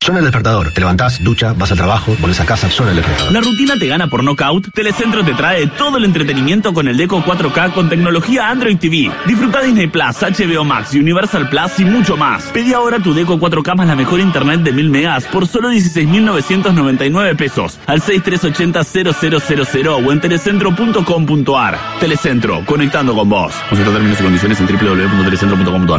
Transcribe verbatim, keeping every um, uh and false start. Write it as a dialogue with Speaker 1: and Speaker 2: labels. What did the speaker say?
Speaker 1: Suena el despertador. Te levantás, ducha, vas al trabajo, volvés a casa, suena el despertador.
Speaker 2: ¿La rutina te gana por nocaut? Telecentro te trae todo el entretenimiento con el Deco cuatro K con tecnología Android T V. Disfruta Disney Plus, H B O Max, Universal Plus y mucho más. Pedí ahora tu Deco cuatro K más la mejor internet de mil megas por solo dieciséis mil novecientos noventa y nueve pesos al seis tres ocho cero cero cero cero cero o en telecentro punto com punto ar. Telecentro, conectando con vos. Consulta términos y condiciones en doble u doble u doble u punto telecentro punto com punto ar.